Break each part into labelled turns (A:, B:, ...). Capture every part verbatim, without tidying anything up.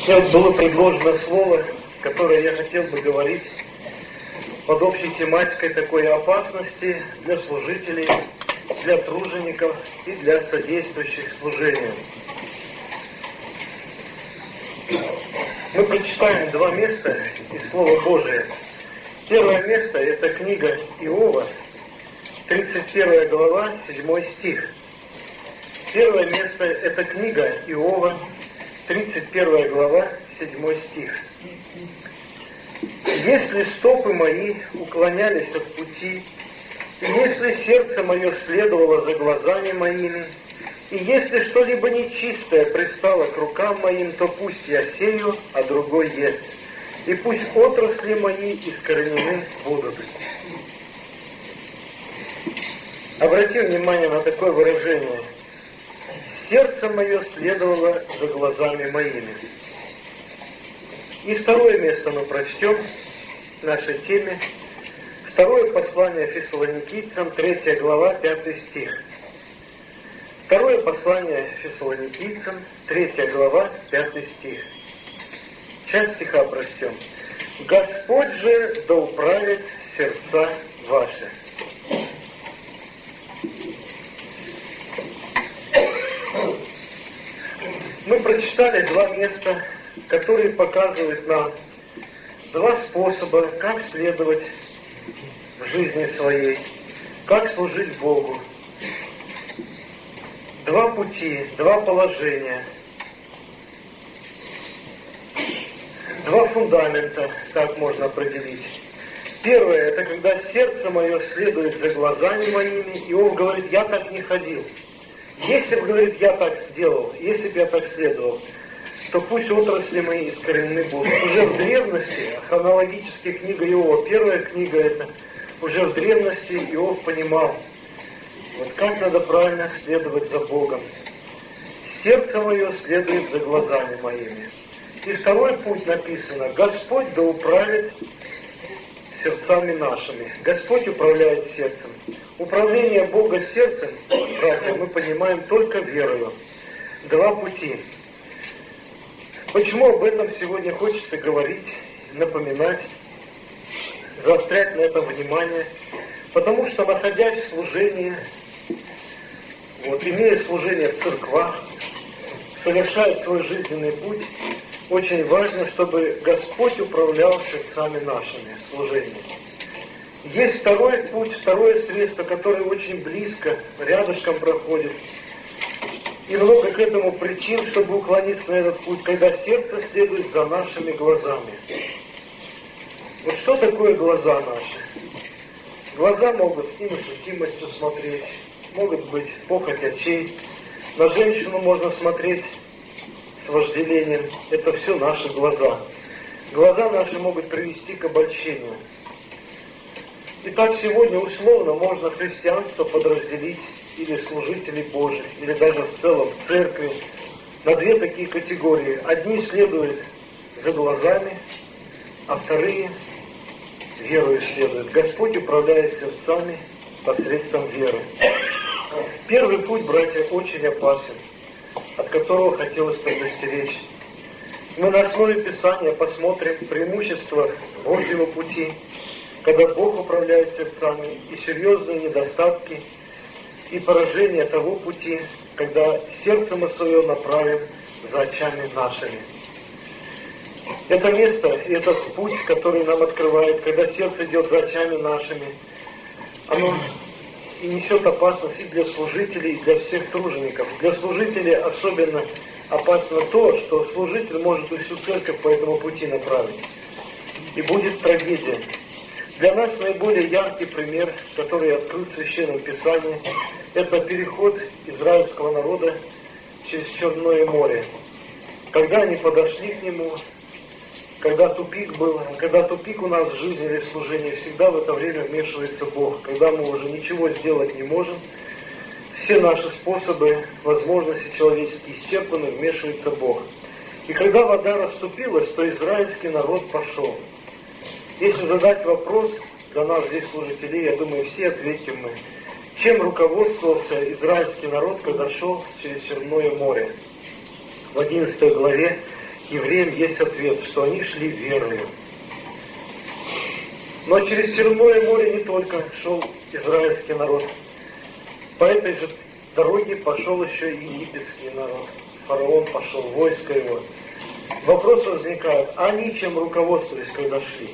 A: Мне вот было предложено слово, которое я хотел бы говорить под общей тематикой такой опасности для служителей, для тружеников и для содействующих служению. Мы прочитаем два места из Слова Божия. Первое место — это книга Иова, тридцать первая глава, седьмой стих. Первое место — это книга Иова, тридцать первая глава, седьмой стих. «Если стопы мои уклонялись от пути, и если сердце мое следовало за глазами моими, и если что-либо нечистое пристало к рукам моим, то пусть я сею, а другой ест, и пусть отрасли мои искоренены будут». Обрати внимание на такое выражение. «Сердце мое следовало за глазами моими». И второе место мы прочтем в нашей теме. Второе послание Фессалоникийцам, третья глава, пятый стих. Второе послание Фессалоникийцам, третья глава, пятый стих. Часть стиха прочтем. «Господь же да управит сердца ваши». Мы прочитали два места, которые показывают нам два способа, как следовать в жизни своей, как служить Богу. Два пути, два положения, два фундамента, так можно определить. Первое — это когда сердце мое следует за глазами моими, и он говорит: я так не ходил. Если бы, говорит, я так сделал, если бы я так следовал, то пусть отрасли мои искоренены будут. Уже в древности, хронологически книга Иова, первая книга это, уже в древности Иов понимал, вот как надо правильно следовать за Богом. Сердце мое следует за глазами моими. И второй путь написано: Господь да управит сердцами нашими. Господь управляет сердцем. Управление Бога сердцем, братья, мы понимаем только верою. Два пути. Почему об этом сегодня хочется говорить, напоминать, заострять на этом внимание? Потому что, находясь в служении, вот, имея служение в церквах, совершая свой жизненный путь, очень важно, чтобы Господь управлял сердцами нашими в служении. Есть второй путь, второе средство, которое очень близко, рядышком проходит. И много к этому причин, чтобы уклониться на этот путь, когда сердце следует за нашими глазами. Вот что такое глаза наши? Глаза могут с несветимостью смотреть, могут быть похоть очей. На женщину можно смотреть с вожделением. Это все наши глаза. Глаза наши могут привести к обольщению. Итак, сегодня условно можно христианство подразделить, или служителей Божьих, или даже в целом в церкви, на две такие категории. Одни следуют за глазами, а вторые верою следуют. Господь управляет сердцами посредством веры. Первый путь, братья, очень опасен, от которого хотелось предостеречь. Мы на основе Писания посмотрим преимущества Божьего пути, когда Бог управляет сердцами, и серьезные недостатки и поражение того пути, когда сердце мы свое направим за очами нашими. Это место, этот путь, который нам открывает, когда сердце идет за очами нашими, оно и несет опасность и для служителей, и для всех тружеников. Для служителей особенно опасно то, что служитель может и всю церковь по этому пути направить. И будет трагедия. Для нас наиболее яркий пример, который открыт в Священном Писании, это переход израильского народа через Черное море. Когда они подошли к нему, когда тупик был, когда тупик у нас в жизни или в служении, всегда в это время вмешивается Бог. Когда мы уже ничего сделать не можем, все наши способы, возможности человеческие исчерпаны, вмешивается Бог. И когда вода расступилась, то израильский народ пошел. Если задать вопрос для нас здесь, служителей, я думаю, все ответим мы. Чем руководствовался израильский народ, когда шел через Черное море? В одиннадцатой главе к евреям есть ответ, что они шли верою. Но через Черное море не только шел израильский народ. По этой же дороге пошел еще и египетский народ. Фараон пошел, войско его. Вопрос возникает, а они чем руководствовались, когда шли?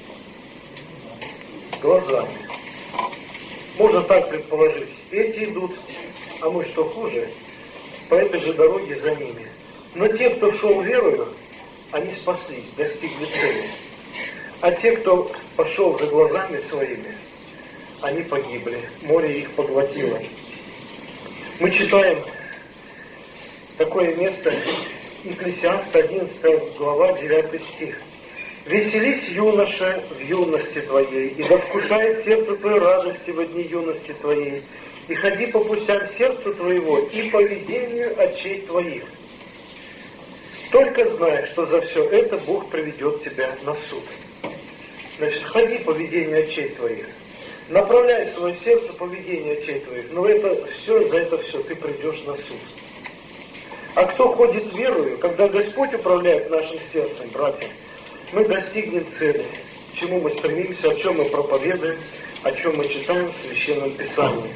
A: Глазами. Можно так предположить. Эти идут, а мы что хуже, по этой же дороге за ними. Но те, кто шел верою, они спаслись, достигли цели. А те, кто пошел за глазами своими, они погибли. Море их поглотило. Мы читаем такое место, Екклесиаст, одиннадцатая глава, девятый стих. «Веселись, юноша, в юности твоей, и да вкушает сердце твое радости во дни юности твоей, и ходи по путям сердца твоего и по ведению очей твоих. Только знай, что за все это Бог приведет тебя на суд». Значит, ходи по ведению очей твоих. Направляй свое сердце по ведению очей твоих. Но это все, за это все ты придешь на суд. А кто ходит верою, когда Господь управляет нашим сердцем, братья, мы достигнем цели, к чему мы стремимся, о чем мы проповедуем, о чем мы читаем в Священном Писании.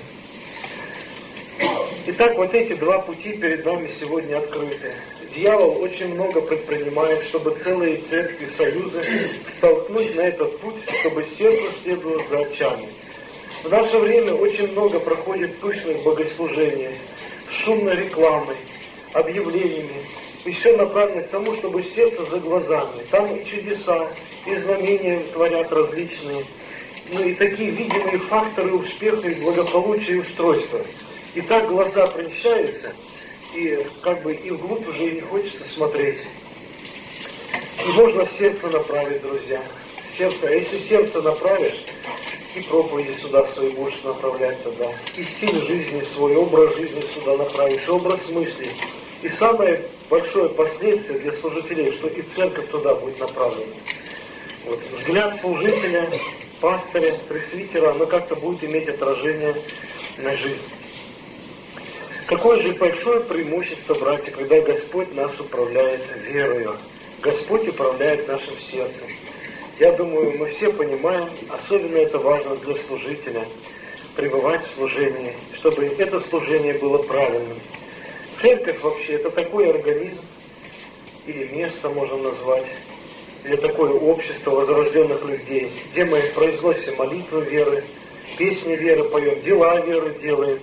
A: Итак, вот эти два пути перед нами сегодня открыты. Дьявол очень много предпринимает, чтобы целые церкви, союзы столкнуть на этот путь, чтобы сердце следовало за очами. В наше время очень много проходит пышных богослужений, шумной рекламой, объявлениями, и все направлено к тому, чтобы сердце за глазами. Там и чудеса, и знамения творят различные, ну и такие видимые факторы успеха и благополучия и устройства. И так глаза прельщаются, и как бы и вглубь уже не хочется смотреть. И можно сердце направить, друзья. Сердце, а если сердце направишь, и проповеди сюда свои будешь направлять тогда, и стиль жизни свой, образ жизни сюда направишь, образ мыслей. И самое большое последствие для служителей, что и церковь туда будет направлена. Вот, взгляд служителя, пастыря, пресвитера, оно как-то будет иметь отражение на жизнь. Какое же большое преимущество, братья, когда Господь нас управляет верою. Господь управляет нашим сердцем. Я думаю, мы все понимаем, особенно это важно для служителя, пребывать в служении, чтобы это служение было правильным. Церковь вообще это такой организм, или место можно назвать, или такое общество возрожденных людей, где мы произносим молитвы веры, песни веры поем, дела веры делаем.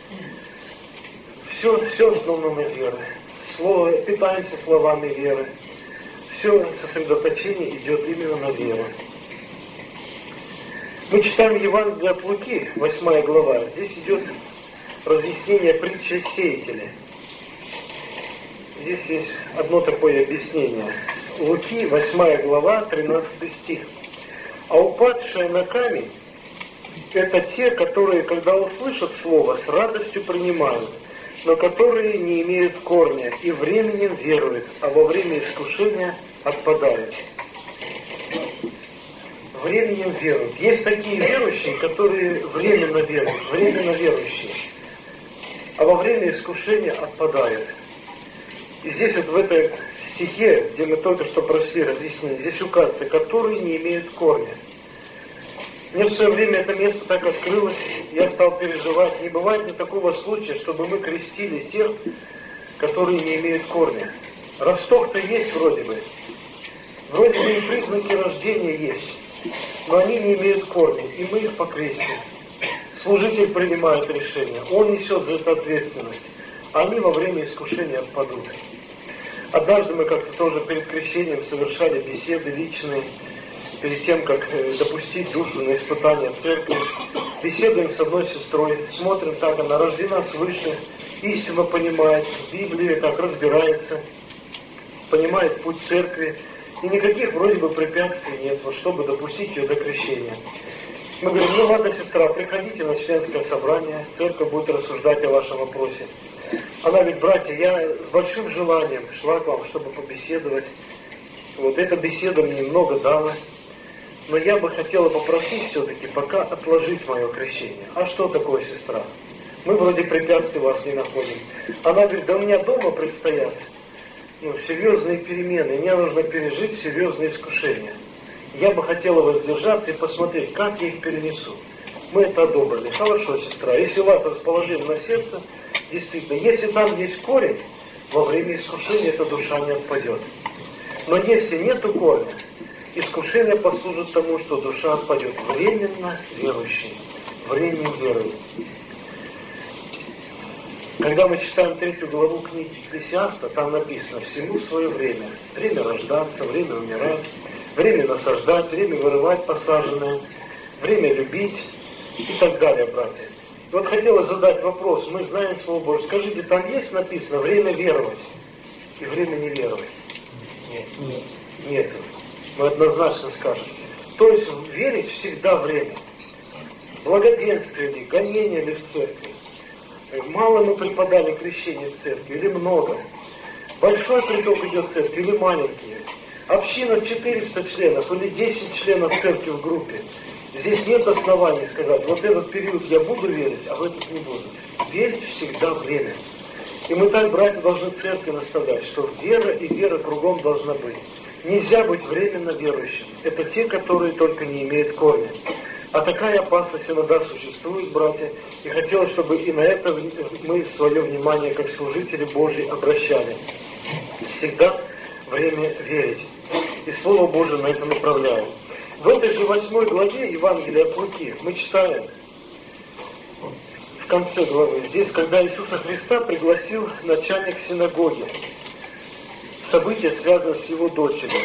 A: Все, все основано на вере. Слово, питаемся словами веры. Все сосредоточение идет именно на веру. Мы читаем Евангелие от Луки, восьмая глава. Здесь идет разъяснение притчи о сеятеле. Здесь есть одно такое объяснение. Луки, восьмая глава, тринадцатый стих. «А упадшие на камень — это те, которые, когда услышат слово, с радостью принимают, но которые не имеют корня и временем веруют, а во время искушения отпадают». Временем веруют. Есть такие верующие, которые временно веруют, временно верующие, а во время искушения отпадают. И здесь вот в этой стихе, где мы только что прошли разъяснение, здесь указывается, которые не имеют корня. Мне в свое время это место так открылось, я стал переживать, не бывает ли такого случая, чтобы мы крестили тех, которые не имеют корня. Росток-то есть вроде бы, вроде бы и признаки рождения есть, но они не имеют корня, и мы их покрестим. Служитель принимает решение, он несет за это ответственность, а они во время искушения отпадут. Однажды мы как-то тоже перед крещением совершали беседы личные, перед тем, как допустить душу на испытание церкви. Беседуем с одной сестрой, смотрим, как она рождена свыше, истинно понимает, в Библии так разбирается, понимает путь церкви, и никаких вроде бы препятствий нет, вот, чтобы допустить ее до крещения. Мы говорим, ну ладно, сестра, приходите на членское собрание, церковь будет рассуждать о вашем вопросе. Она говорит, братья, я с большим желанием шла к вам, чтобы побеседовать. Вот эта беседа мне много дала. Но я бы хотела попросить все-таки пока отложить мое крещение. А что такое, сестра? Мы вроде препятствий вас не находим. Она говорит, да у меня дома предстоят ну, серьезные перемены, мне нужно пережить серьезные искушения. Я бы хотела воздержаться и посмотреть, как я их перенесу. Мы это одобрили. Хорошо, сестра. Если у вас расположение на сердце, действительно, если там есть корень, во время искушения эта душа не отпадет. Но если нету корня, искушение послужит тому, что душа отпадет. Временно верующий. Временно верующий. Когда мы читаем третью главу книги Екклесиаста, там написано: всему свое время. Время рождаться, время умирать, время насаждать, время вырывать посаженное, время любить и так далее, братья. И вот хотелось задать вопрос. Мы знаем Слово Божье. Скажите, там есть написано время веровать и время не веровать? Нет. Нет. Нет. Мы однозначно скажем. То есть верить всегда время. Благоденствие ли, гонение ли в церкви? Мало мы преподали крещение в церкви или много? Большой приток идет в церкви или маленькие? Община четыреста членов или десять членов церкви в группе? Здесь нет оснований сказать, вот этот период я буду верить, а в этот не буду. Верить всегда время. И мы так, братья, должны церкви наставлять, что вера и вера кругом должна быть. Нельзя быть временно верующим. Это те, которые только не имеют корня. А такая опасность иногда существует, братья, и хотелось, чтобы и на это мы свое внимание, как служители Божьи, обращали. Всегда время верить. И Слово Божие на это направляем. В этой же восьмой главе Евангелия от Луки мы читаем, в конце главы, здесь, когда Иисуса Христа пригласил начальник синагоги, событие связано с его дочерью.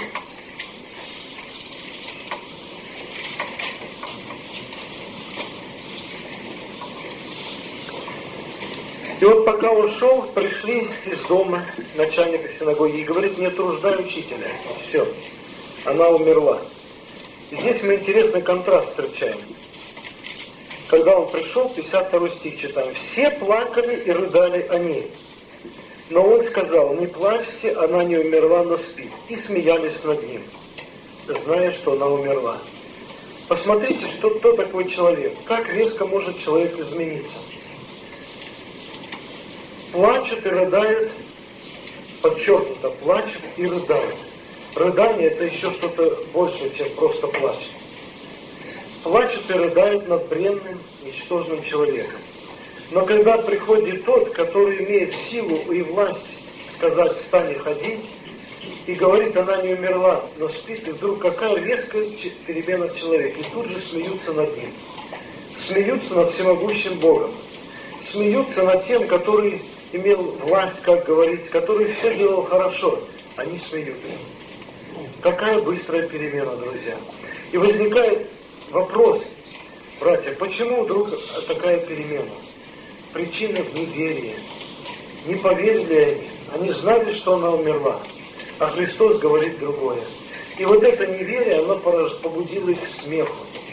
A: И вот пока он шел, пришли из дома начальника синагоги и говорит: не труждай учителя. Все, она умерла. И здесь мы интересный контраст встречаем. Когда он пришел, пятьдесят второй стих читаем. Все плакали и рыдали о ней. Но он сказал: не плачьте, она не умерла, но спит. И смеялись над ним, зная, что она умерла. Посмотрите, что, кто такой человек. Как резко может человек измениться. Плачут и рыдают, подчеркнуто, плачут и рыдают. Рыдание — это еще что-то большее, чем просто плач. Плачут и рыдают над бренным, ничтожным человеком. Но когда приходит тот, который имеет силу и власть сказать: встань и ходи, и говорит: она не умерла, но спит, и вдруг какая резкая перемена в человеке. И тут же смеются над ним. Смеются над всемогущим Богом. Смеются над тем, который имел власть, как говорить, который все делал хорошо. Они смеются. Какая быстрая перемена, друзья. И возникает вопрос, братья, почему вдруг такая перемена? Причина в неверии. Не поверили они. Они знали, что она умерла. А Христос говорит другое. И вот это неверие, оно побудило их к смеху.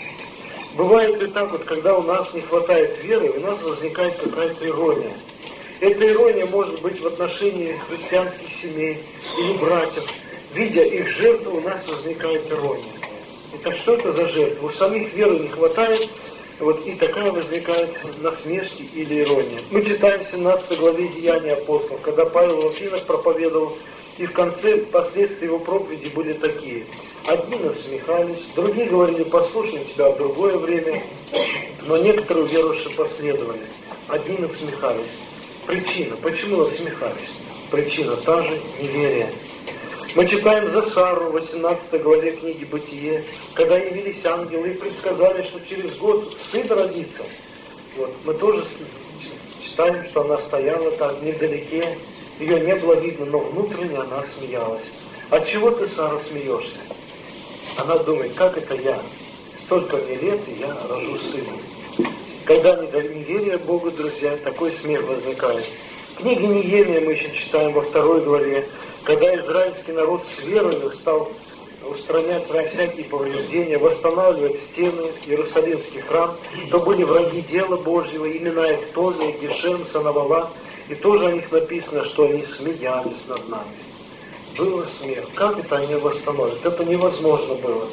A: Бывает ли так, вот, когда у нас не хватает веры, у нас возникает какая-то ирония. Эта ирония может быть в отношении христианских семей или братьев. Видя их жертву, у нас возникает ирония. Итак, что это за жертва? У самих веры не хватает, вот, и такая возникает насмешки или ирония. Мы читаем в семнадцатой главе Деяний апостолов, когда Павел в Афинах проповедовал, и в конце последствия его проповеди были такие. Одни насмехались, другие говорили: послушаем тебя в другое время, но некоторые верующие последовали. Одни насмехались. Причина. Почему насмехались? Причина та же — неверие. Мы читаем за Сару в восемнадцатой главе книги Бытие, когда явились ангелы и предсказали, что через год сын родится. Вот. Мы тоже читаем, что она стояла там невдалеке, ее не было видно, но внутренне она смеялась. От чего ты, Сара, смеешься? Она думает: как это я? Столько мне лет, и я рожу сына. Когда неверие Богу, друзья, такой смех возникает. В книге Неемия мы еще читаем во второй главе, когда израильский народ с верою стал устранять всякие повреждения, восстанавливать стены, Иерусалимский храм, то были враги дела Божьего, имена их Товия, Гешем, Санавала, и тоже о них написано, что они смеялись над нами. Было смех. Как это они восстановят? Это невозможно было.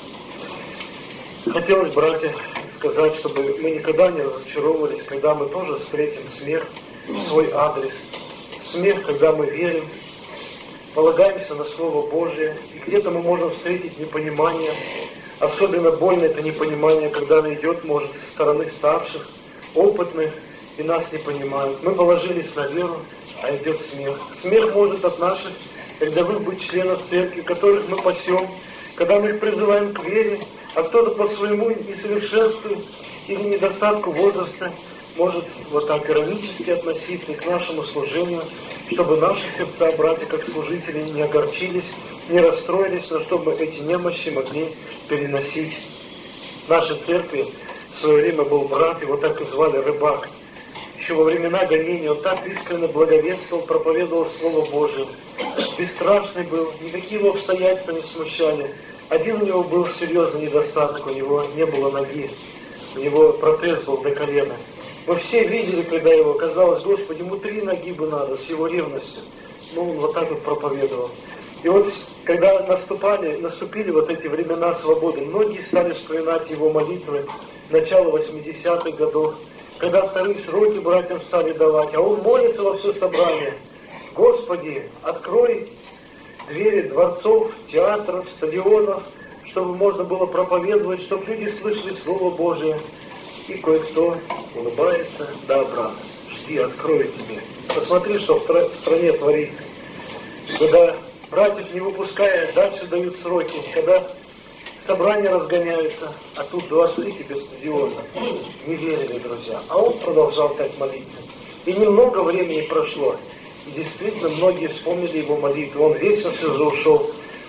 A: Хотелось, братья, сказать, чтобы мы никогда не разочаровывались, когда мы тоже встретим смех в свой адрес. Смех, когда мы верим. полагаемся на Слово Божие, и где-то мы можем встретить непонимание. Особенно больно это непонимание, когда оно идет, может, со стороны старших, опытных, и нас не понимают. Мы положились на веру, а идет смех. Смех может от наших рядовых быть членов церкви, которых мы пасем, когда мы их призываем к вере, а кто-то по своему несовершенству или недостатку возраста может вот так иронически относиться к нашему служению, чтобы наши сердца, братья, как служители, не огорчились, не расстроились, но чтобы эти немощи могли переносить. В нашей церкви в свое время был брат, его так и звали Рыбак. Еще во времена гонения он так искренне благовествовал, проповедовал Слово Божие. Бесстрашный был, никакие его обстоятельства не смущали. Один у него был серьезный недостаток, у него не было ноги, у него протез был до колена. Мы все видели, когда его, казалось, Господи, ему три ноги бы надо, с его ревностью. Ну, он вот так вот проповедовал. И вот, когда наступали, наступили вот эти времена свободы, многие стали вспоминать его молитвы начала восьмидесятых годов, когда вторые сроки братьям стали давать, а он молится во все собрание. Господи, открой двери дворцов, театров, стадионов, чтобы можно было проповедовать, чтобы люди слышали Слово Божие. И кое-кто улыбается: да, брат, жди, открою тебе. Посмотри, что в стране творится. Когда братьев не выпуская, дальше дают сроки, когда собрания разгоняются, а тут дворцы тебе стадионы. Не верили, друзья. А он продолжал так молиться. И немного времени прошло. И действительно, многие вспомнили его молитву. Он вечно все же ушел.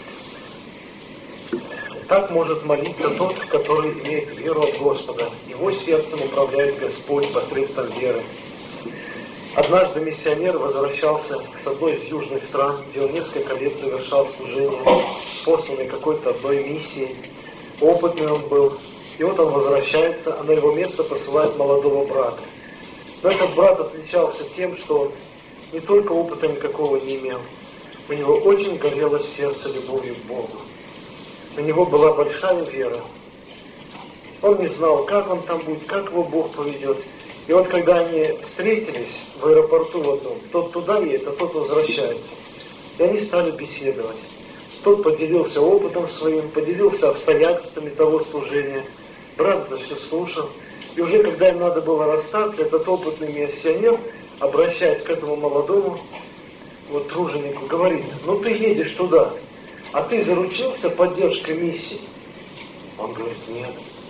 A: Так может молиться тот, который имеет веру от Господа. Его сердцем управляет Господь посредством веры. Однажды миссионер возвращался с одной из южных стран, где он несколько лет совершал служение, посланный какой-то одной миссией. Опытный он был. И вот он возвращается, а на его место посылает молодого брата. Но этот брат отличался тем, что он не только опыта никакого не имел, у него очень горело сердце любовью к Богу. У него была большая вера. Он не знал, как он там будет, как его Бог поведет. И вот когда они встретились в аэропорту в одном, тот туда едет, а тот возвращается. И они стали беседовать. Тот поделился опытом своим, поделился обстоятельствами того служения. Брат это все слушал. И уже когда им надо было расстаться, этот опытный миссионер, обращаясь к этому молодому вот труженику, говорит: ну ты едешь туда, а ты заручился поддержкой миссии? Он говорит: нет.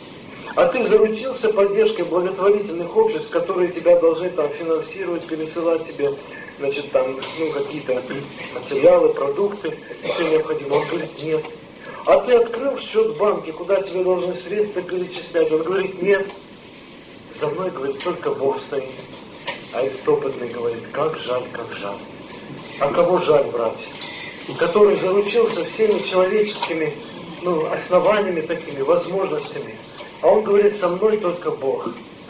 A: А ты заручился поддержкой благотворительных обществ, которые тебя должны там финансировать, пересылать тебе, значит, там, ну, какие-то материалы, продукты, все необходимое? Он говорит: нет. А ты открыл счет в банке, куда тебе должны средства перечислять? Он говорит: нет. За мной, говорит, только Бог стоит. А этот опытный говорит: как жаль, как жаль. А кого жаль, братья? Который заручился всеми человеческими, ну, основаниями такими, возможностями. А он говорит: со мной только Бог.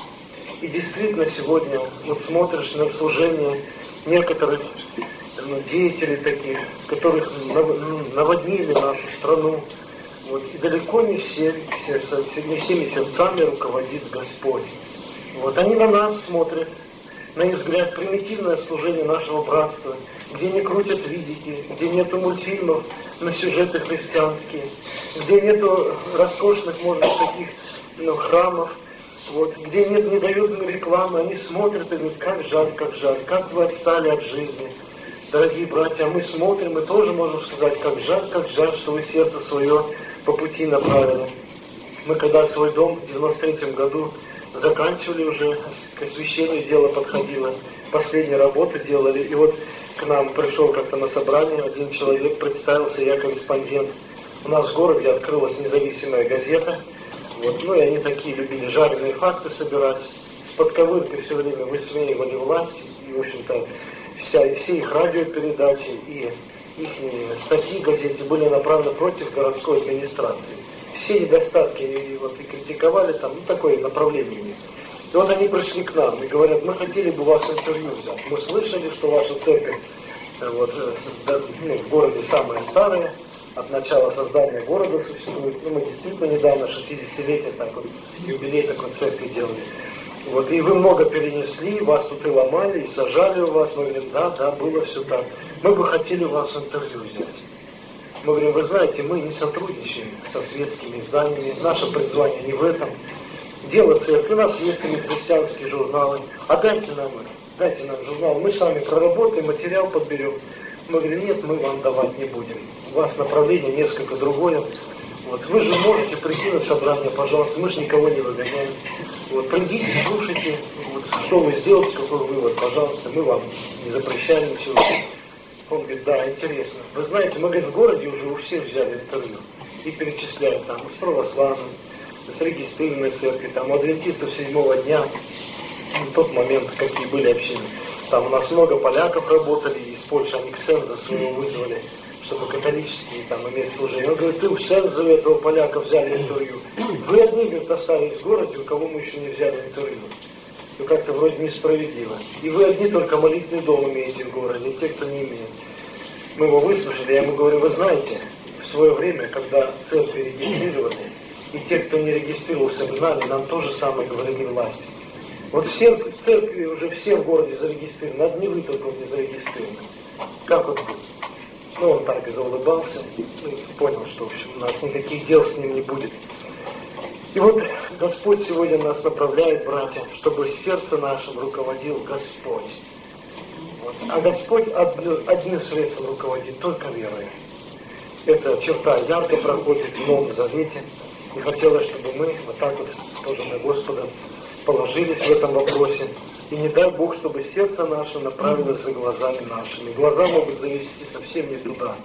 A: И действительно сегодня вот смотришь на служение некоторых, ну, деятелей таких, которых наводнили нашу страну. Вот, и далеко не все, все, не всеми сердцами руководит Господь. Вот, они на нас смотрят, на их взгляд, примитивное служение нашего братства, где не крутят видики, где нету мультфильмов на сюжеты христианские, где нету роскошных, может быть, таких, ну, храмов, вот, где нет, не дают рекламы, они смотрят и говорят: как жаль, как жаль, как вы отстали от жизни. Дорогие братья, мы смотрим и тоже можем сказать: как жаль, как жаль, что вы сердце свое по пути направили. Мы когда свой дом в девяносто третьем году заканчивали уже, к освящению дело подходило, последние работы делали, и вот к нам пришел как-то на собрание один человек, представился: я корреспондент. У нас в городе открылась независимая газета, вот, ну и они такие любили жареные факты собирать, с подковыркой все время высмеивали власть, и, в общем-то, вся, все их радиопередачи и их статьи в газете были направлены против городской администрации. Все недостатки и, вот, и критиковали там, ну, такое направление у них. И вот они пришли к нам и говорят: мы хотели бы у вас интервью взять. Мы слышали, что ваша церковь вот, ну, в городе самая старая, от начала создания города существует. Ну, мы действительно недавно шестидесятилетие, так вот, юбилей такой церкви делали. Вот, и вы много перенесли, вас тут и ломали, и сажали у вас. Мы говорим, да, да, было все так. Мы бы хотели у вас интервью взять. Мы говорим, вы знаете, мы не сотрудничаем со светскими изданиями, наше призвание не в этом. Дело церкви, у нас есть и христианские журналы, а дайте нам, дайте нам журнал, мы сами проработаем, материал подберем. Мы говорим, нет, мы вам давать не будем. У вас направление несколько другое. Вот, вы же можете прийти на собрание, пожалуйста, мы же никого не выгоняем. Вот, придите, слушайте, вот, что вы сделаете, какой вывод, пожалуйста, мы вам не запрещаем ничего. Он говорит, да, интересно. Вы знаете, мы, говорит, в городе уже у всех взяли интервью и перечисляют там с православным, с регистрированной церкви, там у адвентистов седьмого дня, в тот момент, какие были общины. Там у нас много поляков работали, из Польши они ксенза своего вызвали, чтобы католические там иметь служение. Он говорит, ты у ксенза этого поляка взяли интервью. Вы одни, говорит, остались в городе, у кого мы еще не взяли интервью. Ну как-то вроде несправедливо. И вы одни только молитвенный дом имеете в городе, и те, кто не имеет. Мы его выслушали, я ему говорю, вы знаете, в свое время, когда церкви регистрировали, и те, кто не регистрировался, гнали, нам то же самое говорили власти. Вот все в церкви уже все в городе зарегистрированы, одни вы только не зарегистрированы. Как вот будет? Ну, он так и заулыбался, ну, понял, что, в общем, у нас никаких дел с ним не будет. И вот Господь сегодня нас направляет, братья, чтобы сердце нашим руководил Господь. Вот. А Господь одним средством руководит, только верой. Эта черта ярко проходит в Новом Завете. И хотелось, чтобы мы вот так вот тоже на Господа положились в этом вопросе. И не дай Бог, чтобы сердце наше направилось за глазами нашими. Глаза могут завести совсем не туда.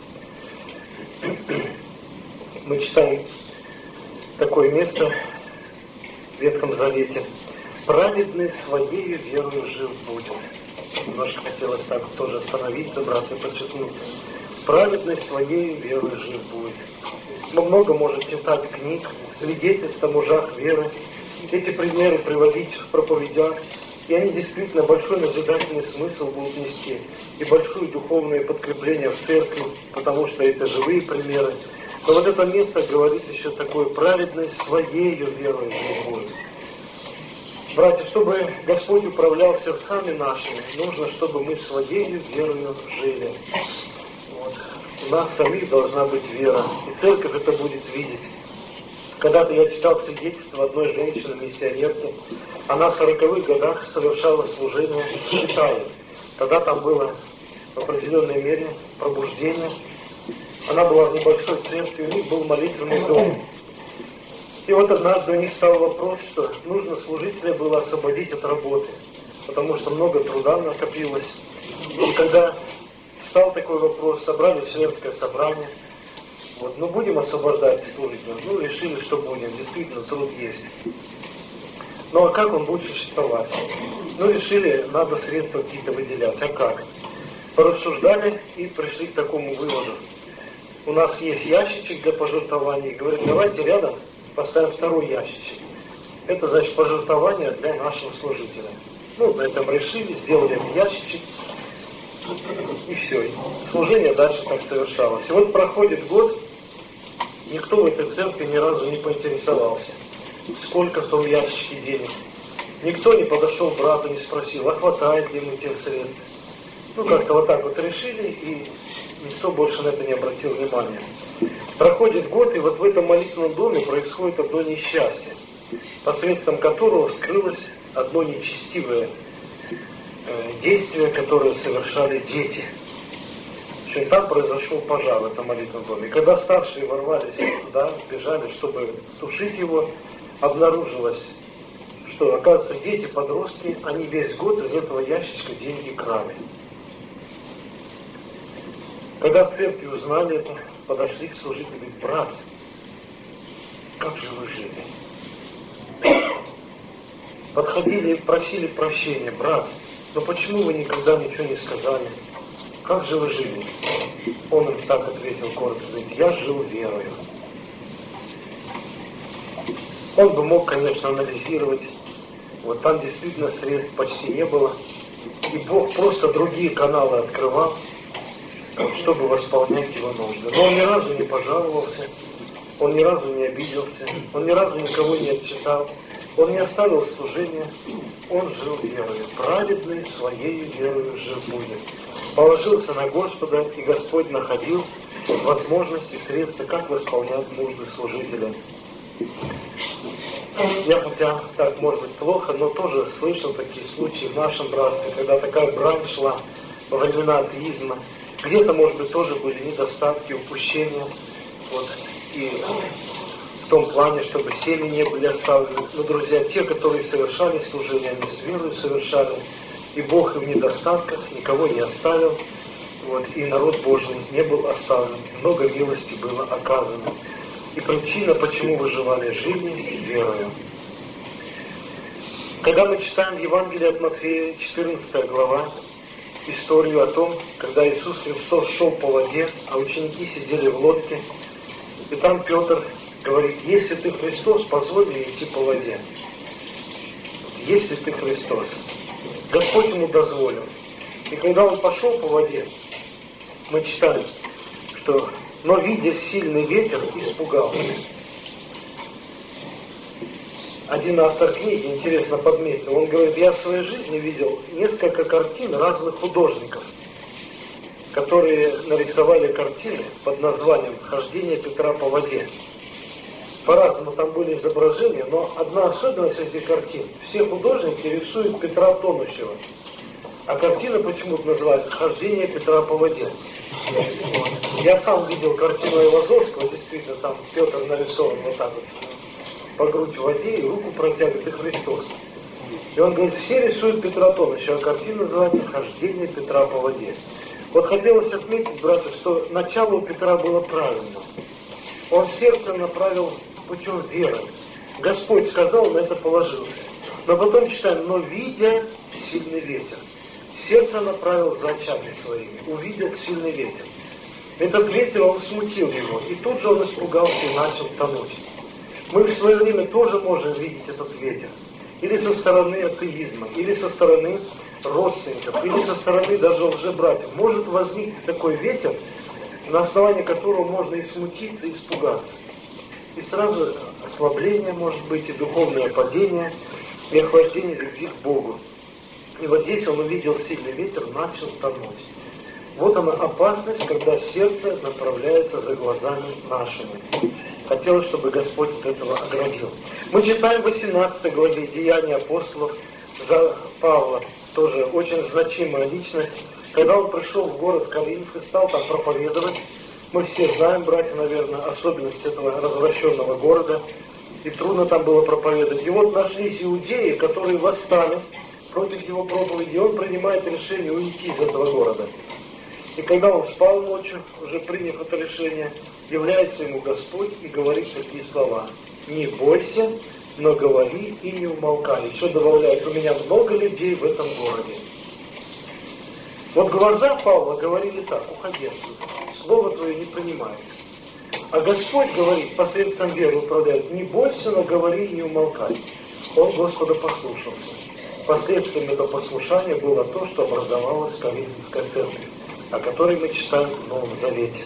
A: Мы читаем такое место в Ветхом Завете. «Праведный своею верою жив будет». Немножко хотелось так тоже остановиться, братья, подчеркнуть. «Праведный своею верою жив будет». Мы много можем читать книг, свидетельств о мужах веры, эти примеры приводить в проповедях, и они действительно большой назидательный смысл будут нести, и большое духовное подкрепление в церкви, потому что это живые примеры. Но вот это место говорит еще такое, праведность своею верою жив будет. Братья, чтобы Господь управлял сердцами нашими, нужно, чтобы мы своею верою жили. Вот. У нас самих должна быть вера, и церковь это будет видеть. Когда-то я читал свидетельство одной женщины-миссионерки, она в сороковых годах совершала служение в Китае. Тогда там было в определенной мере пробуждение. Она была в небольшой церкви, у них был молитвенный дом. И вот однажды у них стал вопрос, что нужно служителя было освободить от работы, потому что много труда накопилось. И когда стал такой вопрос, собрали членское собрание, вот, ну будем освобождать служителя, ну решили, что будем, действительно труд есть. Ну а как он будет существовать? Ну решили, надо средства какие-то выделять, а как? Порассуждали и пришли к такому выводу. У нас есть ящичек для пожертвований, говорят, давайте рядом поставим второй ящичек. Это значит пожертвование для нашего служителя. Ну, на этом решили, сделали этот ящичек, и все. И служение дальше так совершалось. И вот проходит год, никто в этой церкви ни разу не поинтересовался, сколько в том ящичке денег. Никто не подошел к брату, не спросил, а хватает ли ему тех средств. Ну, как-то вот так вот решили, и никто больше на это не обратил внимания. Проходит год, и вот в этом молитвенном доме происходит одно несчастье, посредством которого скрылось одно нечестивое э, действие, которое совершали дети. В общем, там произошел пожар в этом молитвенном доме. И когда старшие ворвались туда, бежали, чтобы тушить его, обнаружилось, что, оказывается, дети-подростки, они весь год из этого ящичка деньги крали. Когда в церкви узнали это, подошли к служителю и говорят, брат, как же вы жили? Подходили и просили прощения, брат, но почему вы никогда ничего не сказали? Как же вы жили? Он им так ответил коротко, говорит, я жил верою. Он бы мог, конечно, анализировать, вот там действительно средств почти не было, и Бог просто другие каналы открывал, чтобы восполнять его нужды. Но он ни разу не пожаловался, он ни разу не обиделся, он ни разу никого не отчитал. Он не оставил служения, он жил верою. Праведный своей верою жив будет. Положился на Господа, и Господь находил возможности, средства, как восполнять нужды служителя. Я, хотя так может быть плохо, но тоже слышал такие случаи в нашем братстве, когда такая брань шла во времена атеизма. Где-то, может быть, тоже были недостатки, упущения. Вот. И в том плане, чтобы семьи не были оставлены. Но, друзья, те, которые совершали служение, они с верой совершали. И Бог им в недостатках никого не оставил. Вот. И народ Божий не был оставлен. Много милости было оказано. И причина, почему выживали, жили верою. Когда мы читаем Евангелие от Матфея, четырнадцатая глава, историю о том, когда Иисус Христос шел по воде, а ученики сидели в лодке, и там Петр говорит: если ты Христос, позволь мне идти по воде. Если ты Христос. Господь ему дозволил. И когда он пошел по воде, мы читаем, что но, видя сильный ветер, испугался. Один автор книги интересно подметил. Он говорит: я в своей жизни видел несколько картин разных художников, которые нарисовали картины под названием «Хождение Петра по воде». По-разному там были изображения, но одна особенность этих картин: все художники рисуют Петра тонущего, а картина почему-то называется «Хождение Петра по воде». Я сам видел картину Айвазовского, действительно, там Петр нарисован вот так вот, по грудь в воде, и руку протягивает, и Христос. И он говорит: все рисуют Петра тонущего, а картина называется «Хождение Петра по воде». Вот хотелось отметить, братья, что начало у Петра было правильно. Он сердце направил путем веры. Господь сказал, на это положился. Но потом читаем: но видя сильный ветер. Сердце направил за очами своими, увидел сильный ветер. Этот ветер, он смутил его, и тут же он испугался и начал тонуть. Мы в свое время тоже можем видеть этот ветер. Или со стороны атеизма, или со стороны родственников, или со стороны даже лжебратьев. Может возникнуть такой ветер, на основании которого можно и смутиться, и испугаться. И сразу ослабление может быть, и духовное падение, и охлаждение любви к Богу. И вот здесь он увидел сильный ветер, начал тонуть. Вот она опасность, когда сердце направляется за глазами нашими. Хотелось, чтобы Господь от этого оградил. Мы читаем в восемнадцатой главе Деяния апостолов за Павла, тоже очень значимая личность. Когда он пришел в город Коринф и стал там проповедовать, мы все знаем, братья, наверное, особенность этого развращенного города, и трудно там было проповедовать. И вот нашлись иудеи, которые восстали против его проповеди, и он принимает решение уйти из этого города. И когда он спал ночью, уже приняв это решение, является ему Господь и говорит такие слова: «Не бойся, но говори и не умолкай». Еще добавляет: «У меня много людей в этом городе». Вот глаза Павла говорили так: «Уходи отсюда, слово твое не принимается». А Господь говорит, посредством веры управляет: «Не бойся, но говори и не умолкай». Он Господа послушался. Последствием этого послушания было то, что образовалась Коринфская церковь, о которой мы читаем в Новом Завете.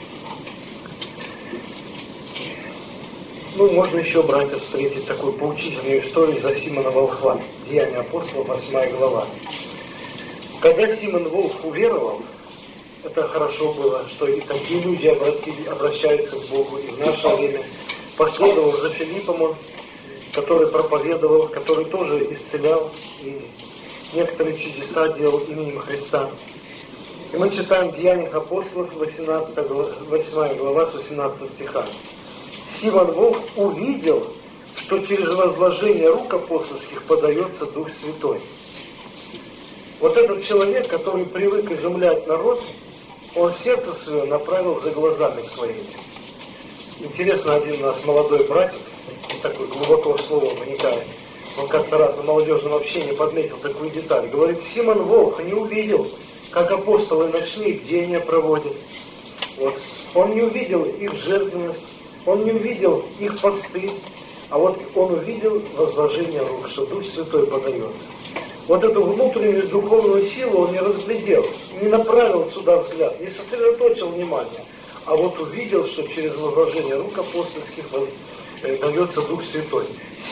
A: Ну, можно еще, братья, встретить такую поучительную историю за Симона Волхва. Деяния апостолов, восьмая глава. Когда Симон Волх уверовал, это хорошо было, что и такие люди обратили, обращаются к Богу, и в наше время. Последовал за Филиппом он, который проповедовал, который тоже исцелял и некоторые чудеса делал именем Христа. И мы читаем в Деяниях апостолов, восьмая глава, с восемнадцатого стиха. Симон Волх увидел, что через возложение рук апостольских подается Дух Святой. Вот этот человек, который привык изумлять народ, он сердце свое направил за глазами своими. Интересно, один у нас молодой братик, такой глубоко в слово вникает, он как-то раз на молодежном общении подметил такую деталь. Говорит: Симон Волх не увидел, как апостолы ночные бдения проводят. Вот. Он не увидел их жертвенность, он не увидел их посты, а вот он увидел возложение рук, что Дух Святой подается. Вот эту внутреннюю духовную силу он не разглядел, не направил сюда взгляд, не сосредоточил внимание, а вот увидел, что через возложение рук апостольских воз... дается Дух Святой.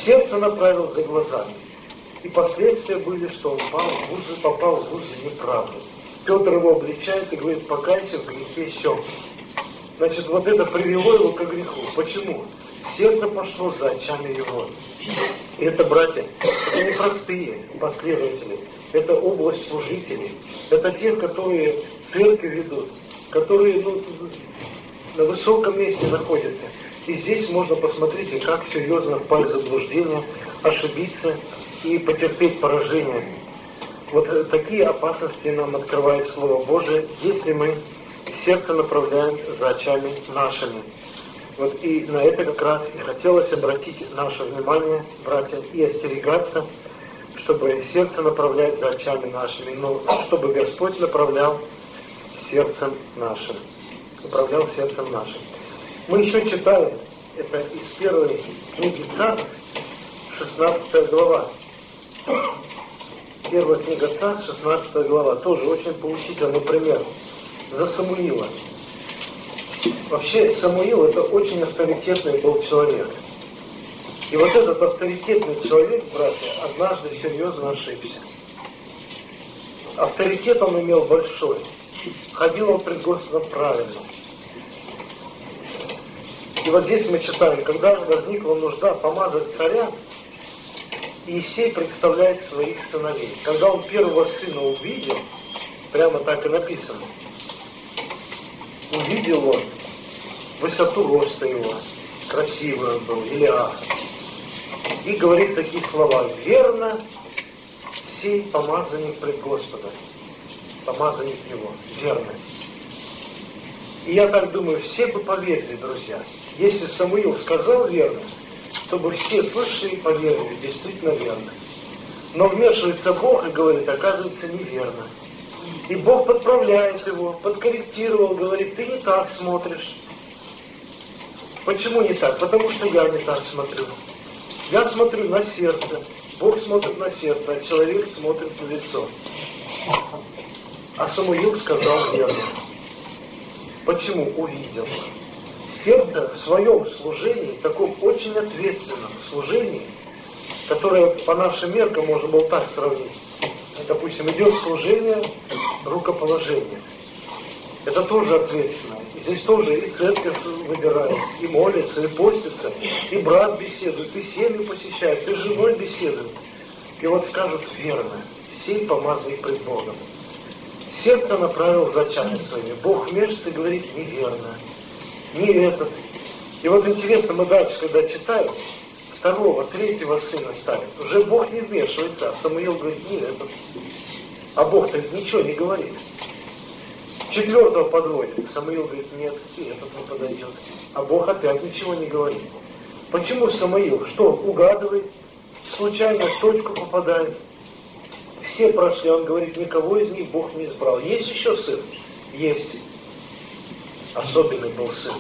A: Сердце направил за глазами. И последствия были, что он попал в вузы, попал в вузы неправды. Петр его обличает и говорит: покайся в грехе сём. Значит, вот это привело его к греху. Почему? Сердце пошло за очами его. И это, братья, это не простые последователи. Это область служителей. Это те, которые церковь ведут, которые ну, на высоком месте находятся. И здесь можно, посмотрите, как серьезно впасть в заблуждение, ошибиться и потерпеть поражение. Вот такие опасности нам открывает Слово Божие, если мы сердце направляем за очами нашими. Вот и на это как раз и хотелось обратить наше внимание, братья, и остерегаться, чтобы сердце направлять за очами нашими, но чтобы Господь направлял сердцем нашим. Направлял сердцем нашим. Мы еще читаем, это из первой книги Царств, шестнадцатая глава. Первая книга Царств, шестнадцатая глава, тоже очень поучительный пример. За Самуила. Вообще, Самуил это очень авторитетный был человек. И вот этот авторитетный человек, братья, однажды серьезно ошибся. Авторитет он имел большой. Ходил он пред Господом правильно. И вот здесь мы читаем, когда возникла нужда помазать царя, Иисей представляет своих сыновей. Когда он первого сына увидел, прямо так и написано, увидел он высоту роста его, красивый он был, Илиаф, и говорит такие слова: верно сей помазанник пред Господом, помазанник его, верно. И я так думаю, все бы поверили, друзья. Если Самуил сказал верно, то бы все слышали и поверили, действительно верно. Но вмешивается Бог и говорит, оказывается, неверно. И Бог подправляет его, подкорректировал, говорит, ты не так смотришь. Почему не так? Потому что я не так смотрю. Я смотрю на сердце, Бог смотрит на сердце, а человек смотрит на лицо. А Самуил сказал верно. Почему? Увидел. Сердце в своем служении, таком очень ответственном служении, которое по нашим меркам можно было так сравнить. Допустим, идет служение, рукоположение. Это тоже ответственно. И здесь тоже и церковь выбирает, и молится, и постится, и брат беседует, и семью посещает, и с женой беседует. И вот скажут верно, сей помазанник пред Богом. Сердце направил за очами своими. Бог вмешивается и говорит неверно. Не этот. И вот интересно, мы дальше, когда читаем, второго, третьего сына ставит. Уже Бог не вмешивается, а Самуил говорит, не этот. А Бог-то ничего не говорит. Четвертого подводит. Самуил говорит, нет, и этот не подойдет. А Бог опять ничего не говорит. Почему Самуил? Что он угадывает? Случайно в точку попадает? Все прошли, он говорит, никого из них Бог не избрал. Есть еще сын? Есть. Особенный был сын.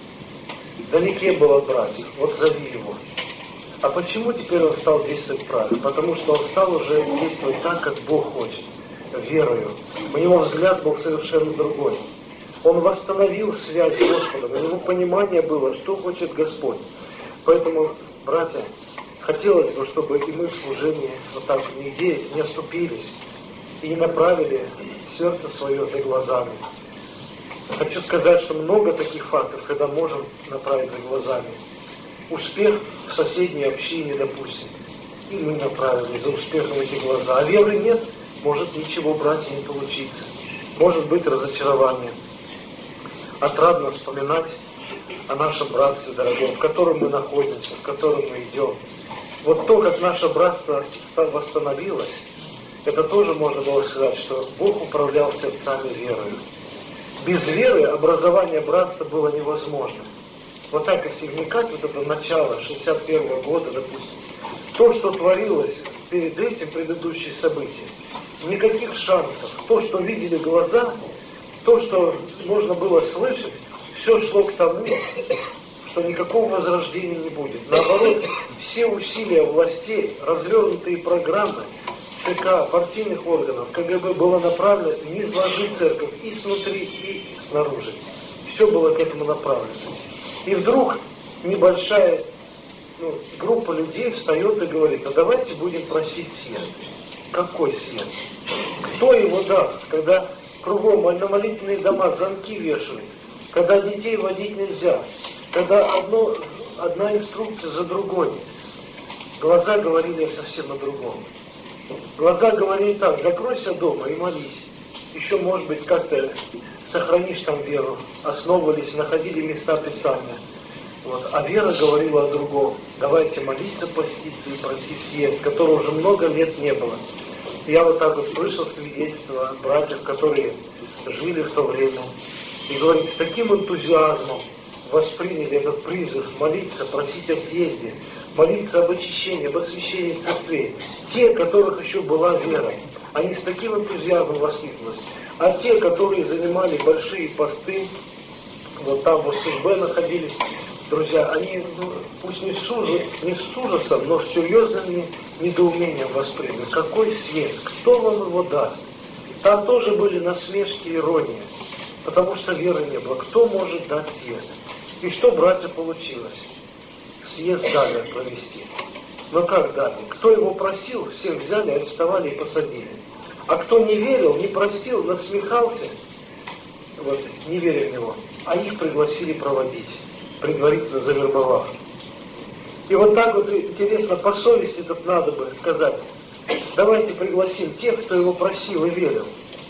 A: Вдалеке был от братьев. Вот зови его. А почему теперь он стал действовать правильно? Потому что он стал уже действовать так, как Бог хочет. Верою. У него взгляд был совершенно другой. Он восстановил связь с Господом. У него понимание было, что хочет Господь. Поэтому, братья, хотелось бы, чтобы и мы в служении вот так нигде не оступились и не направили сердце свое за глазами. Хочу сказать, что много таких фактов, когда можем направить за глазами. Успех в соседней общине, допустим, и мы направили за успехом эти глаза. А веры нет, может ничего, братья, не получиться. Может быть разочарование. Отрадно вспоминать о нашем братстве дорогом, в котором мы находимся, в котором мы идем. Вот то, как наше братство восстановилось, это тоже можно было сказать, что Бог управлял сердцами верою. Без веры образование братства было невозможно. Вот так, если вникать, вот это начало шестьдесят первого года, допустим, то, что творилось перед этим, предыдущие события, никаких шансов. То, что видели глаза, то, что можно было слышать, все шло к тому, что никакого возрождения не будет. Наоборот, все усилия властей, развернутые программы, ЦК, партийных органов, КГБ было направлено не изложить церковь и снутри, и снаружи. Все было к этому направлено. И вдруг небольшая, ну, группа людей встает и говорит: а давайте будем просить съезд. Какой съезд? Кто его даст, когда кругом на молитвенные дома замки вешают, когда детей водить нельзя, когда одно, одна инструкция за другой? Глаза говорили совсем о другом. Глаза говорили так: закройся дома и молись. Еще, может быть, как-то сохранишь там веру. Основывались, находили места Писания. Вот. А вера говорила о другом. Давайте молиться, поститься и просить съезд, которого уже много лет не было. Я вот так вот слышал свидетельства братьев, которые жили в то время. И говорит, с таким энтузиазмом восприняли этот призыв молиться, просить о съезде, молиться об очищении, об освящении церквей. Те, которых еще была вера, они с таким энтузиазмом воскликнулись. А те, которые занимали большие посты, вот там в ССБ находились, друзья, они, ну, пусть не с, ужас, не с ужасом, но с серьезным недоумением восприняли. Какой съезд? Кто вам его даст? Там тоже были насмешки и иронии, потому что веры не было. Кто может дать съезд? И что, братья, получилось? Съезд дали провести. Но как дали? Кто его просил, всех взяли, арестовали и посадили. А кто не верил, не просил, насмехался, вот, не веря в него, а их пригласили проводить, предварительно завербовав. И вот так вот интересно, по совести тут надо бы сказать: давайте пригласим тех, кто его просил и верил.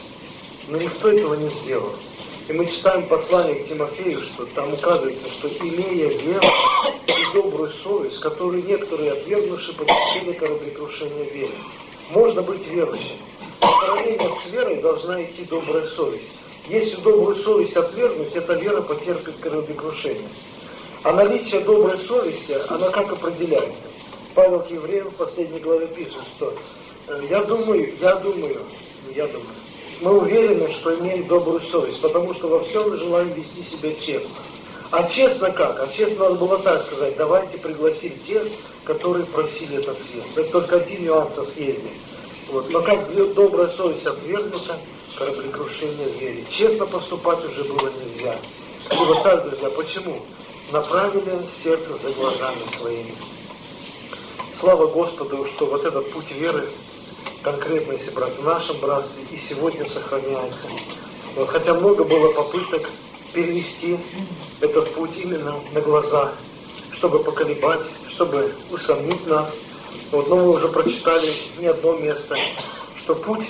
A: Но никто этого не сделал. И мы читаем послание к Тимофею, что там указывается, что имея веру и добрую совесть, которую некоторые отвергнувши потерпели кораблекрушение веры. Можно быть верующим. Параллельно с верой должна идти добрая совесть. Если добрую совесть отвергнуть, эта вера потерпит кораблекрушение. А наличие доброй совести, она как определяется? Павел к евреям в последней главе пишет, что я думаю, я думаю, я думаю, мы уверены, что имеем добрую совесть, потому что во всем желаем вести себя честно. А честно как? А честно надо было так сказать: давайте пригласим тех, которые просили этот съезд. Это только один нюанс о съезде. Вот. Но как добрая совесть отвергнута, кораблекрушение в вере. Честно поступать уже было нельзя. И вот так, друзья, почему? Направили сердце за глазами своими. Слава Господу, что вот этот путь веры, конкретно если брать в нашем братстве, и сегодня сохраняется. Вот, хотя много было попыток перевести этот путь именно на глаза, чтобы поколебать, чтобы усомнить нас. Вот, но мы уже прочитали не одно место, что путь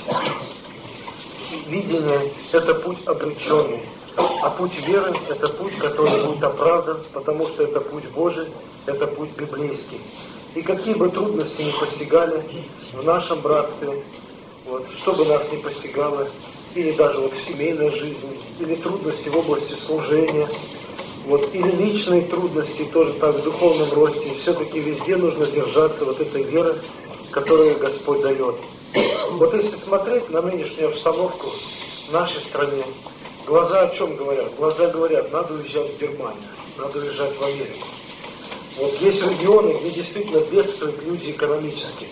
A: видения – это путь обреченный, а путь веры – это путь, который будет оправдан, потому что это путь Божий, это путь библейский. И какие бы трудности ни постигали в нашем братстве, вот, что бы нас ни постигало, или даже вот в семейной жизни, или трудности в области служения, вот, или личные трудности, тоже так в духовном росте, все-таки везде нужно держаться вот этой веры, которую Господь дает. Вот если смотреть на нынешнюю обстановку в нашей стране, глаза о чем говорят? Глаза говорят: надо уезжать в Германию, надо уезжать в Америку. Вот есть регионы, где действительно бедствуют люди экономически.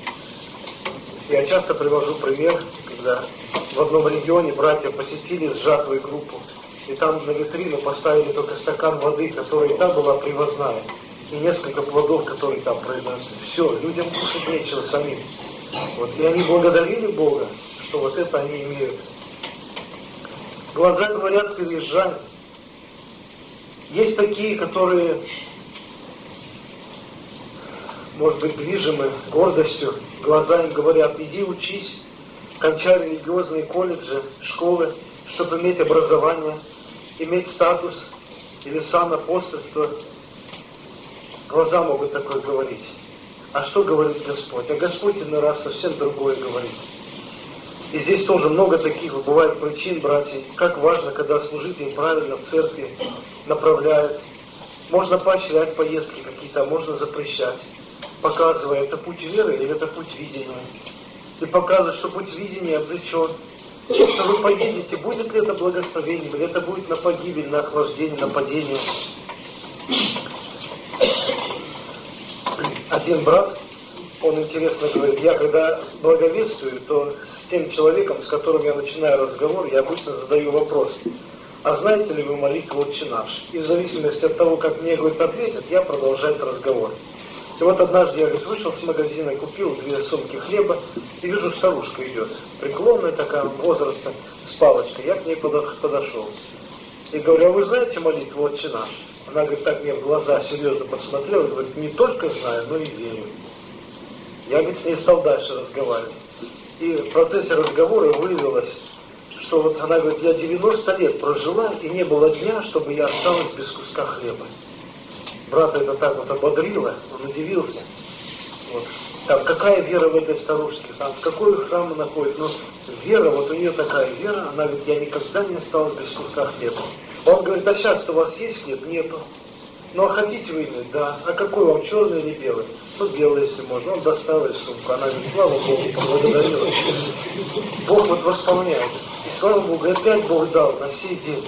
A: Я часто привожу пример, когда в одном регионе братья посетили с жатвой группу, и там на витрину поставили только стакан воды, которая и та была привозная, и несколько плодов, которые там произнесли. Все, людям кушать нечего самим. Вот. И они благодарили Бога, что вот это они имеют. Глаза говорят: переезжай. Есть такие, которые, может быть, движимы гордостью. Глаза им говорят: иди учись, кончай религиозные колледжи, школы, чтобы иметь образование, иметь статус или сан апостольства. Глаза могут такое говорить. А что говорит Господь? А Господь иной раз совсем другое говорит. И здесь тоже много таких бывает причин, братья, как важно, когда служитель правильно в церкви направляет. Можно поощрять поездки какие-то, а можно запрещать, показывая, это путь веры или это путь видения. И показывать, что путь видения обречен. Что вы поедете, будет ли это благословение, или это будет на погибель, на охлаждение, на падение. Один брат, он интересно говорит: я когда благовествую, то с тем человеком, с которым я начинаю разговор, я обычно задаю вопрос: а знаете ли вы молитву «Отче наш?» И в зависимости от того, как мне, говорит, ответят, я продолжаю этот разговор. И вот однажды я, говорит, вышел с магазина, купил две сумки хлеба, и вижу, старушка идет, преклонная такая, возраста, с палочкой. Я к ней подошел. И говорю, а вы знаете молитву «Отче наш»? Она, говорит, так мне в глаза серьезно посмотрела, и говорит, не только знаю, но и верю. Я, говорит, с ней стал дальше разговаривать. И в процессе разговора выявилось, что вот она говорит, я девяносто лет прожила, и не было дня, чтобы я осталась без куска хлеба. Брата это так вот ободрило, он удивился. Вот. Там, какая вера в этой старушке, там, в какой храм она ходит. Но вера, вот у нее такая вера, она говорит, я никогда не осталась без куска хлеба. Он говорит, а сейчас-то у вас есть хлеб? Нету. Ну, а хотите вы иметь? Да. А какой вам, черный или белый? Ну, белый, если можно. Он достал из сумку. Она говорит, слава Богу, поблагодарила. Бог вот восполняет. И слава Богу, опять Бог дал на сей день.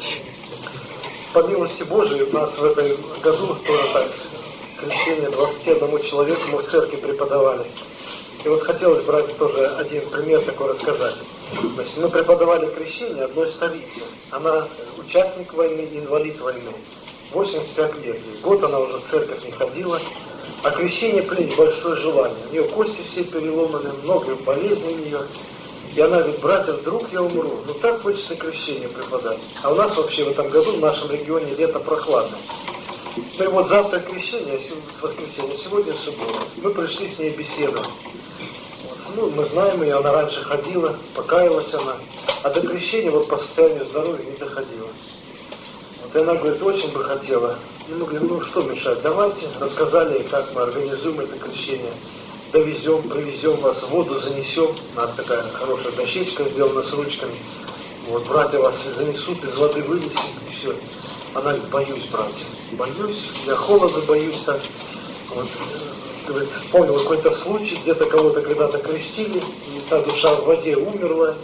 A: По милости Божией, у нас в этом году тоже так, крещение двадцати одному человеку мы в церкви преподавали. И вот хотелось брать тоже один пример такой рассказать. Значит, мы преподавали крещение одной старицы. Она участник войны, инвалид войны. восемьдесят пять лет. Год она уже в церковь не ходила. А крещение принять большое желание. У нее кости все переломаны, много болезней у нее. И она говорит, братья, вдруг я умру. Ну так хочется крещение преподать. А у нас вообще в этом году в нашем регионе лето прохладное. Ну и вот завтра крещение, воскресенье, сегодня суббота. Мы пришли с ней беседовать. Вот. Ну, мы знаем ее, она раньше ходила, покаялась она. А до крещения вот по состоянию здоровья не доходила. Вот и она говорит, очень бы хотела. И мы говорим, ну что мешать, давайте. Рассказали ей, как мы организуем это крещение. Довезем, привезем вас, воду занесем. У нас такая хорошая дощечка сделана с ручками. Вот, братья вас занесут, из воды вынесем, и все. Она говорит, боюсь, братья, боюсь, я холода боюсь так. Вот, говорит, вспомнил какой-то случай, где-то кого-то когда-то крестили, и та душа в воде умерла,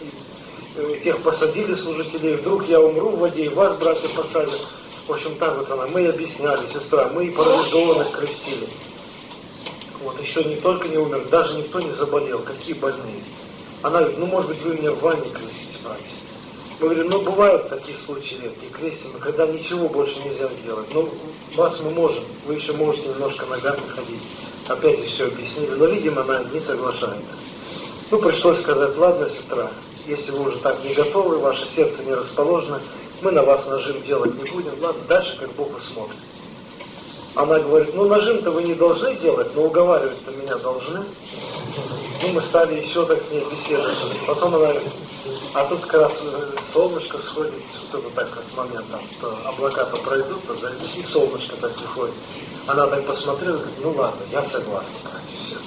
A: и тех посадили служителей, вдруг я умру в воде, и вас, братья, посадят. В общем, так вот она, мы объясняли, сестра, мы и парализованных крестили. Вот, еще не только не умер, даже никто не заболел, какие больные. Она говорит, ну, может быть, вы меня в ванне крестите, братья. Мы говорим, ну, бывают такие случаи редкие, крестим, когда ничего больше нельзя сделать. Но вас мы можем, вы еще можете немножко ногами ходить. Опять все объяснили, но, видимо, она не соглашается. Ну, пришлось сказать, ладно, сестра, если вы уже так не готовы, ваше сердце не расположено, мы на вас нажим делать не будем, ладно, дальше как Бог усмотрит. Она говорит, ну нажим-то вы не должны делать, но уговаривать-то меня должны. Ну мы стали еще так с ней беседовать. Потом она говорит, а тут как раз солнышко сходит, что-то так как момент там, что облака-то пройдут, то зайдут, и солнышко так приходит. Она так посмотрела, говорит, ну ладно, я согласна, братья, все.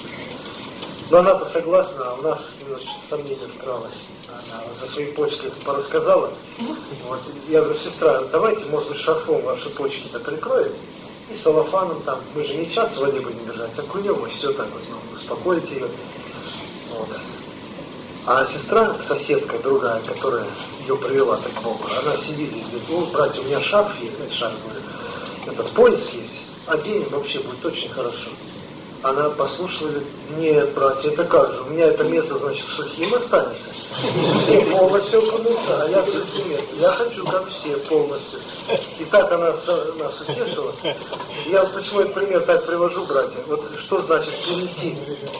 A: Но она-то согласна, а у нас немножечко сомнение вкралось. Она за свои почки порассказала. Вот. Я говорю, сестра, давайте, может быть, шарфом ваши почки-то прикроем. И салофаном там, мы же не час в воде будем держать, а окунем, и все так вот, ну, успокоить ее. Вот. А сестра, соседка другая, которая ее привела так к Богу, она сидит здесь, говорит, ну, братья, у меня шарф есть, это шарф, говорит, этот пояс есть, оденем вообще будет очень хорошо. Она послушала, говорит, нет, братья, это как же, у меня это место, значит, сухим останется. Все полностью окунутся, а я сухим местом. Я хочу, как все, полностью. И так она нас утешила. Я почему этот пример так привожу, братья? Вот что значит перейти?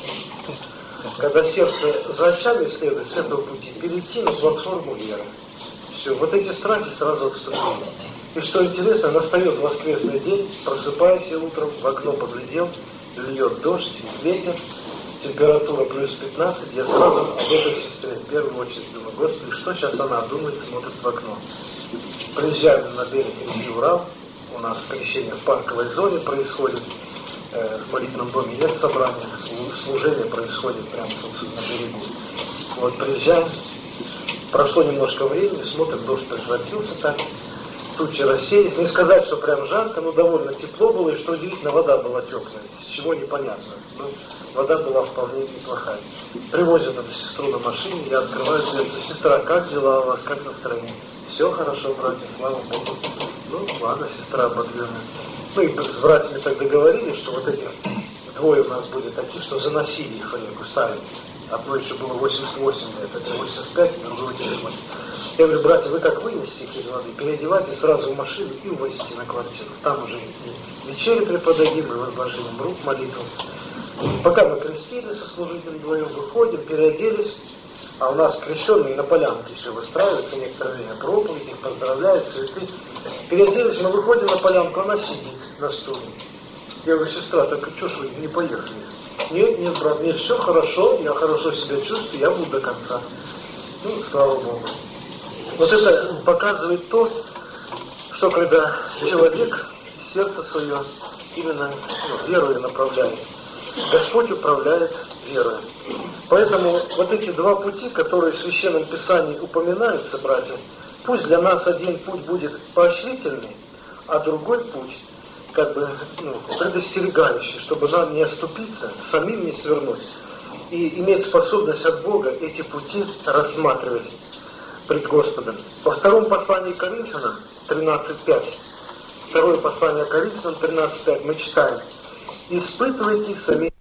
A: Когда сердце за очами следует с этого пути, перейти на платформу веры. Все, вот эти страхи сразу отступили. И что интересно, настает воскресный день, просыпайся утром, в окно поглядел, льет дождь, ветер, температура плюс пятнадцать, я сразу об этой сестре в первую очередь думаю, Господи, что сейчас она думает, смотрит в окно. Приезжаем на берег реки Урал, у нас крещение в парковой зоне происходит, э, в молитвенном доме нет собрания, служение происходит прямо тут на берегу. Вот приезжаем, прошло немножко времени, смотрим, дождь прекратился так, тучи рассеялись, не сказать, что прям жарко, но довольно тепло было, и что удивительно, вода была теплая, с чего непонятно. Ну, вода была вполне неплохая. Привозят эту сестру на машине, я открываю дверь, сестра, как дела у вас, как настроение? Все хорошо, братья, слава Богу. Ну, ладно, сестра ободренная. Ну и с братьями так договорились, что вот этих двое у нас были такие, что заносили их в реку, ставили. Одно еще было восемьдесят восемь лет, это восемьдесят пять, другого девяносто. Я говорю, братья, вы как вынесете их из воды, переодевайте сразу в машину и увозите на квартиру. Там уже и вечерю преподадим, и возложим рук молитву. Пока мы крестились со служителем вдвоем, выходим, переоделись, а у нас крещенные на полянке еще выстраиваются, некоторое время проповедь, их поздравляют, цветы. Переоделись, мы выходим на полянку, она сидит на стуле. Я говорю, сестра, так что ж вы не поехали? Нет, нет, брат, нет, все хорошо, я хорошо себя чувствую, я буду до конца. Ну, слава Богу. Вот это показывает то, что когда человек сердце свое именно ну, верою направляет, Господь управляет верой. Поэтому вот эти два пути, которые в Священном Писании упоминаются, братья, пусть для нас один путь будет поощрительный, а другой путь как бы ну, предостерегающий, чтобы нам не оступиться, самим не свернуть, и иметь способность от Бога эти пути рассматривать пред Господом. Во втором послании к Коринфянам тринадцать пять, второе послание к Коринфянам тринадцать пять мы читаем: «Испытывайте сами